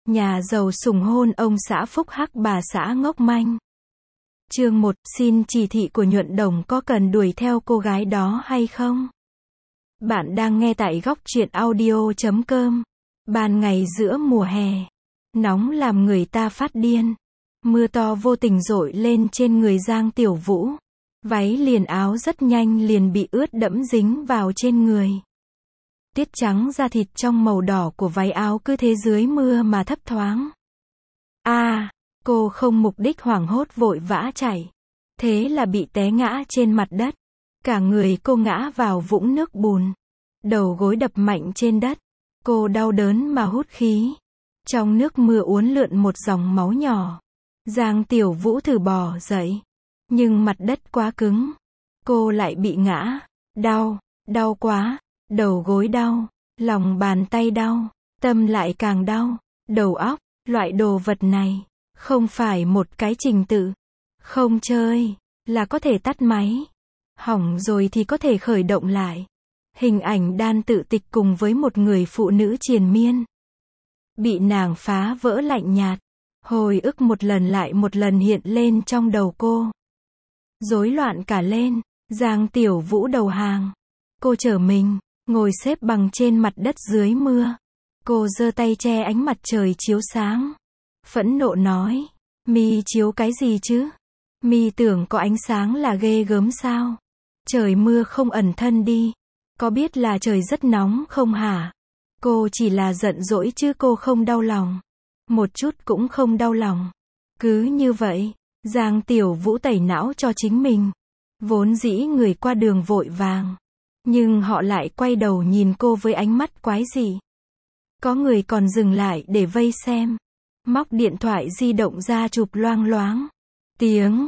Nhà giàu sủng hôn ông xã phúc hắc bà xã ngốc manh. Chương 1, xin chỉ thị của Nhuận Đồng có cần đuổi theo cô gái đó hay không? Bạn đang nghe tại góc truyện audio.com. Ban ngày giữa mùa hè, nóng làm người ta phát điên. Mưa to vô tình dội lên trên người Giang Tiểu Vũ. Váy liền áo rất nhanh liền bị ướt đẫm dính vào trên người. Tiết trắng da thịt trong màu đỏ của váy áo cứ thế dưới mưa mà thấp thoáng. Cô không mục đích hoảng hốt vội vã chạy. Thế là bị té ngã trên mặt đất. Cả người cô ngã vào vũng nước bùn. Đầu gối đập mạnh trên đất. Cô đau đớn mà hút khí. Trong nước mưa uốn lượn một dòng máu nhỏ. Giang Tiểu Vũ thử bò dậy. Nhưng mặt đất quá cứng. Cô lại bị ngã. Đau quá. Đầu gối đau. Lòng bàn tay đau. Tâm lại càng đau. Đầu óc, loại đồ vật này. Không phải một cái trình tự. Không chơi. Là có thể tắt máy. Hỏng rồi thì có thể khởi động lại. Hình ảnh đan tự tịch cùng với một người phụ nữ triền miên. Bị nàng phá vỡ lạnh nhạt. Hồi ức một lần lại một lần hiện lên trong đầu cô. Rối loạn cả lên. Giang Tiểu Vũ đầu hàng. Cô trở mình, ngồi xếp bằng trên mặt đất dưới mưa. Cô giơ tay che ánh mặt trời chiếu sáng. Phẫn nộ nói. Mi chiếu cái gì chứ? Mi tưởng có ánh sáng là ghê gớm sao? Trời mưa không ẩn thân đi. Có biết là trời rất nóng không hả? Cô chỉ là giận dỗi chứ cô không đau lòng. Một chút cũng không đau lòng. Cứ như vậy, Giang Tiểu Vũ tẩy não cho chính mình. Vốn dĩ người qua đường vội vàng. Nhưng họ lại quay đầu nhìn cô với ánh mắt quái dị. Có người còn dừng lại để vây xem. Móc điện thoại di động ra chụp loang loáng. Tiếng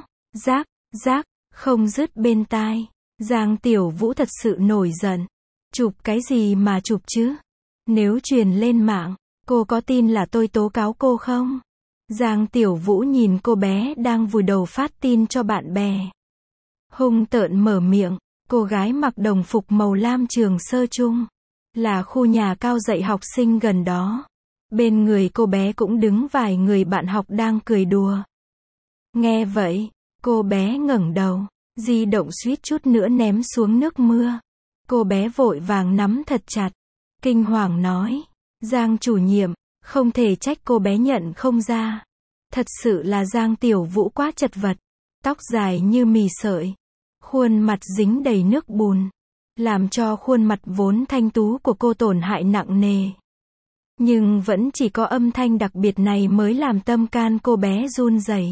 rác không dứt bên tai. Giang Tiểu Vũ thật sự nổi giận. Chụp cái gì mà chụp chứ? Nếu truyền lên mạng, cô có tin là tôi tố cáo cô không? Giang Tiểu Vũ nhìn cô bé đang vùi đầu phát tin cho bạn bè. Hung tợn mở miệng. Cô gái mặc đồng phục màu lam trường sơ chung. Là khu nhà cao dạy học sinh gần đó. Bên người cô bé cũng đứng vài người bạn học đang cười đùa. Nghe vậy, cô bé ngẩng đầu. Di động suýt chút nữa ném xuống nước mưa. Cô bé vội vàng nắm thật chặt. Kinh hoàng nói. Giang chủ nhiệm, không thể trách cô bé nhận không ra. Thật sự là Giang Tiểu Vũ quá chật vật. Tóc dài như mì sợi. Khuôn mặt dính đầy nước bùn. Làm cho khuôn mặt vốn thanh tú của cô tổn hại nặng nề. Nhưng vẫn chỉ có âm thanh đặc biệt này mới làm tâm can cô bé run rẩy.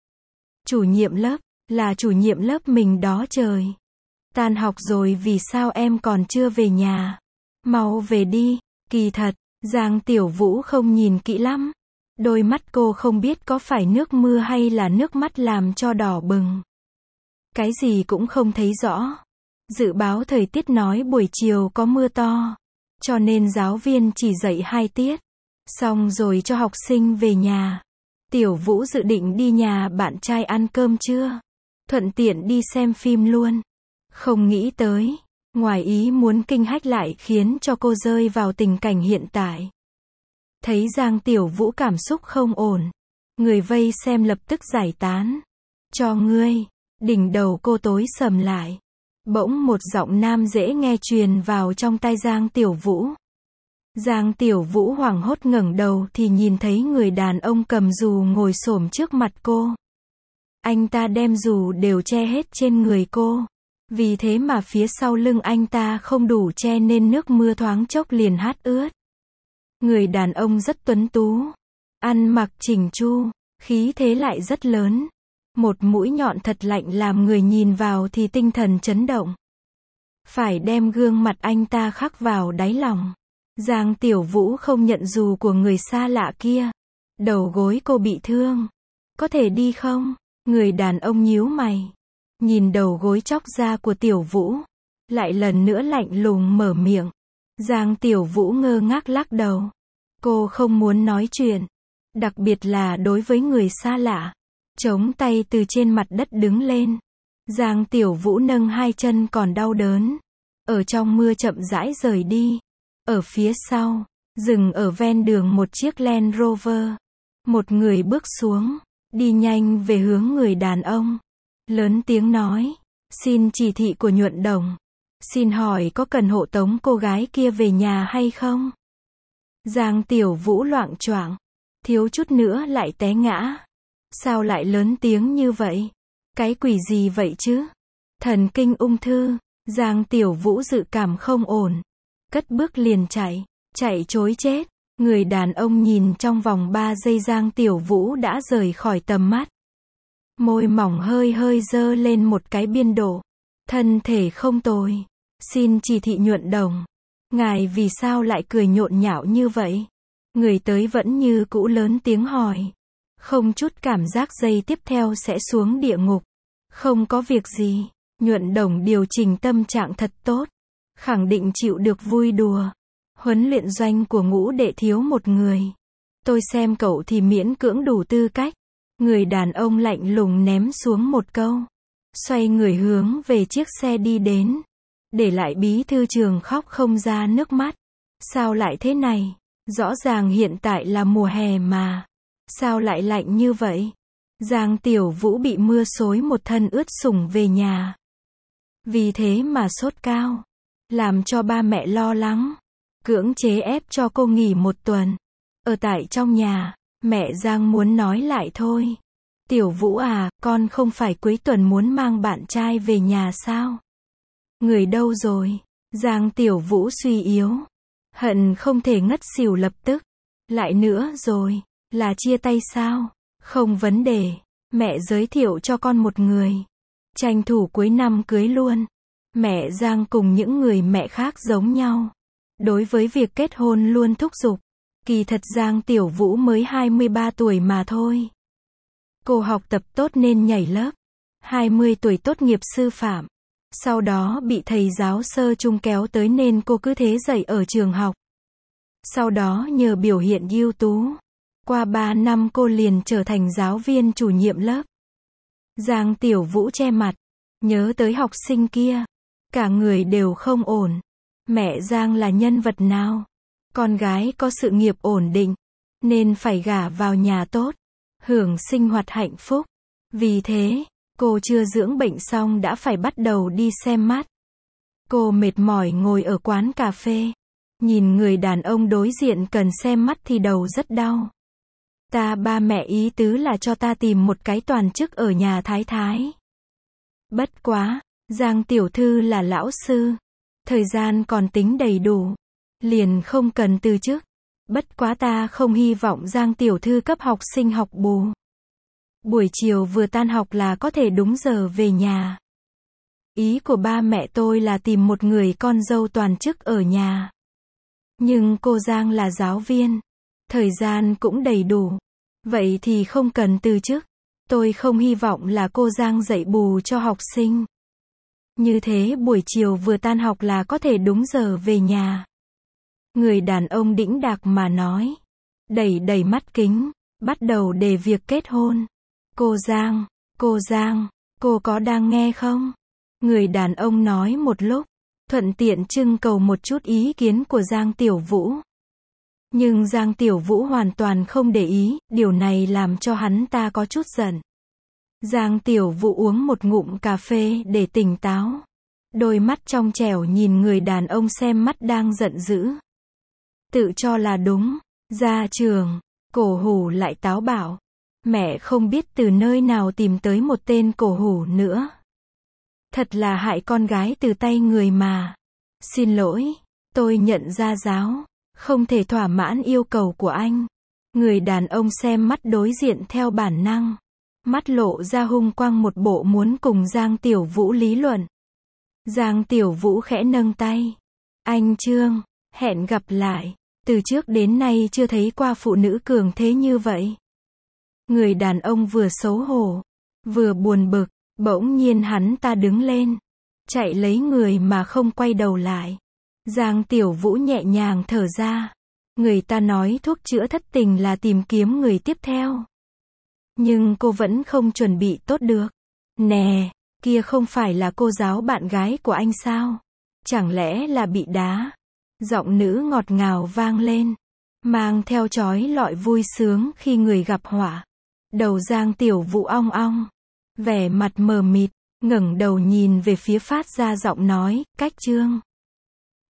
Chủ nhiệm lớp, là chủ nhiệm lớp mình đó trời. Tan học rồi vì sao em còn chưa về nhà? Mau về đi. Kỳ thật, Giang Tiểu Vũ không nhìn kỹ lắm. Đôi mắt cô không biết có phải nước mưa hay là nước mắt làm cho đỏ bừng. Cái gì cũng không thấy rõ. Dự báo thời tiết nói buổi chiều có mưa to. Cho nên giáo viên chỉ dạy 2 tiết. Xong rồi cho học sinh về nhà. Tiểu Vũ dự định đi nhà bạn trai ăn cơm trưa. Thuận tiện đi xem phim luôn. Không nghĩ tới. Ngoài ý muốn kinh hách lại khiến cho cô rơi vào tình cảnh hiện tại. Thấy Giang Tiểu Vũ cảm xúc không ổn. Người vây xem lập tức giải tán. Cho ngươi. Đỉnh đầu cô tối sầm lại. Bỗng một giọng nam dễ nghe truyền vào trong tai Giang Tiểu Vũ. Giang Tiểu Vũ hoảng hốt ngẩng đầu thì nhìn thấy người đàn ông cầm dù ngồi xổm trước mặt cô. Anh ta đem dù đều che hết trên người cô. Vì thế mà phía sau lưng anh ta không đủ che nên nước mưa thoáng chốc liền hát ướt. Người đàn ông rất tuấn tú. Ăn mặc chỉnh chu. Khí thế lại rất lớn. Một mũi nhọn thật lạnh làm người nhìn vào thì tinh thần chấn động. Phải đem gương mặt anh ta khắc vào đáy lòng. Giang Tiểu Vũ không nhận dù của người xa lạ kia. Đầu gối cô bị thương. Có thể đi không? Người đàn ông nhíu mày. Nhìn đầu gối chóc ra của Tiểu Vũ. Lại lần nữa lạnh lùng mở miệng. Giang Tiểu Vũ ngơ ngác lắc đầu. Cô không muốn nói chuyện. Đặc biệt là đối với người xa lạ. Chống tay từ trên mặt đất đứng lên. Giang Tiểu Vũ nâng 2 chân còn đau đớn. Ở trong mưa chậm rãi rời đi. Ở phía sau, Dừng ở ven đường một chiếc Land Rover. Một người bước xuống, đi nhanh về hướng người đàn ông. Lớn tiếng nói, xin chỉ thị của Nhuận Đồng. Xin hỏi có cần hộ tống cô gái kia về nhà hay không? Giang Tiểu Vũ loạng choạng, thiếu chút nữa lại té ngã. Sao lại lớn tiếng như vậy? Cái quỷ gì vậy chứ? Thần kinh ung thư. Giang Tiểu Vũ dự cảm không ổn. Cất bước liền chạy trối chết. Người đàn ông nhìn trong vòng 3 giây Giang Tiểu Vũ đã rời khỏi tầm mắt. Môi mỏng hơi hơi dơ lên một cái biên độ. Thân thể không tồi. Xin chỉ thị Nhuận Đồng. Ngài vì sao lại cười nhộn nhạo như vậy? Người tới vẫn như cũ lớn tiếng hỏi. Không chút cảm giác giây tiếp theo sẽ xuống địa ngục. Không có việc gì. Nhuận Đồng điều chỉnh tâm trạng thật tốt. Khẳng định chịu được vui đùa. Huấn luyện doanh của ngũ đệ thiếu một người. Tôi xem cậu thì miễn cưỡng đủ tư cách. Người đàn ông lạnh lùng ném xuống một câu. Xoay người hướng về chiếc xe đi đến. Để lại bí thư trường khóc không ra nước mắt. Sao lại thế này? Rõ ràng hiện tại là mùa hè mà. Sao lại lạnh như vậy? Giang Tiểu Vũ bị mưa xối một thân ướt sũng về nhà. Vì thế mà sốt cao. Làm cho ba mẹ lo lắng. Cưỡng chế ép cho cô nghỉ 1 tuần. Ở tại trong nhà, mẹ Giang muốn nói lại thôi. Tiểu Vũ à, con không phải cuối tuần muốn mang bạn trai về nhà sao? Người đâu rồi? Giang Tiểu Vũ suy yếu. Hận không thể ngất xỉu lập tức. Lại nữa rồi, là chia tay sao? Không vấn đề. Mẹ giới thiệu cho con một người. Tranh thủ cuối năm cưới luôn. Mẹ Giang cùng những người mẹ khác giống nhau. Đối với việc kết hôn luôn thúc giục. Kỳ thật Giang Tiểu Vũ mới 23 tuổi mà thôi. Cô học tập tốt nên nhảy lớp. 20 tuổi tốt nghiệp sư phạm. Sau đó bị thầy giáo sơ trung kéo tới nên cô cứ thế dạy ở trường học. Sau đó nhờ biểu hiện ưu tú. Qua 3 năm cô liền trở thành giáo viên chủ nhiệm lớp. Giang Tiểu Vũ che mặt. Nhớ tới học sinh kia. Cả người đều không ổn. Mẹ Giang là nhân vật nào? Con gái có sự nghiệp ổn định. Nên phải gả vào nhà tốt. Hưởng sinh hoạt hạnh phúc. Vì thế, cô chưa dưỡng bệnh xong đã phải bắt đầu đi xem mắt. Cô mệt mỏi ngồi ở quán cà phê. Nhìn người đàn ông đối diện cần xem mắt thì đầu rất đau. Ba mẹ ý tứ là cho ta tìm một cái toàn chức ở nhà thái thái. Bất quá, Giang tiểu thư là lão sư. Thời gian còn tính đầy đủ. Liền không cần từ chức. Bất quá ta không hy vọng Giang tiểu thư cấp học sinh học bù. Buổi chiều vừa tan học là có thể đúng giờ về nhà. Ý của ba mẹ tôi là tìm một người con dâu toàn chức ở nhà. Nhưng cô Giang là giáo viên. Thời gian cũng đầy đủ. Vậy thì không cần từ chức. Tôi không hy vọng là cô Giang dạy bù cho học sinh. Như thế buổi chiều vừa tan học là có thể đúng giờ về nhà. Người đàn ông đĩnh đạc mà nói. Đẩy mắt kính. Bắt đầu đề việc kết hôn. Cô Giang, cô có đang nghe không? Người đàn ông nói một lúc. Thuận tiện trưng cầu một chút ý kiến của Giang Tiểu Vũ. Nhưng Giang Tiểu Vũ hoàn toàn không để ý, điều này làm cho hắn ta có chút giận. Giang Tiểu Vũ uống một ngụm cà phê để tỉnh táo. Đôi mắt trong trẻo nhìn người đàn ông xem mắt đang giận dữ. Tự cho là đúng, ra trường, cổ hủ lại táo bạo. Mẹ không biết từ nơi nào tìm tới một tên cổ hủ nữa. Thật là hại con gái từ tay người mà. Xin lỗi, tôi nhận ra giáo. Không thể thỏa mãn yêu cầu của anh. Người đàn ông xem mắt đối diện theo bản năng. Mắt lộ ra hung quang một bộ muốn cùng Giang Tiểu Vũ lý luận. Giang Tiểu Vũ khẽ nâng tay. Anh Trương, hẹn gặp lại. Từ trước đến nay chưa thấy qua phụ nữ cường thế như vậy. Người đàn ông vừa xấu hổ, vừa buồn bực, bỗng nhiên hắn ta đứng lên. Chạy lấy người mà không quay đầu lại. Giang Tiểu Vũ nhẹ nhàng thở ra. Người ta nói thuốc chữa thất tình là tìm kiếm người tiếp theo. Nhưng cô vẫn không chuẩn bị tốt được. Nè, kia không phải là cô giáo bạn gái của anh sao? Chẳng lẽ là bị đá? Giọng nữ ngọt ngào vang lên. mang theo trói lọi vui sướng khi người gặp họa. Đầu Giang Tiểu Vũ ong ong, vẻ mặt mờ mịt, ngẩng đầu nhìn về phía phát ra giọng nói, cách chương.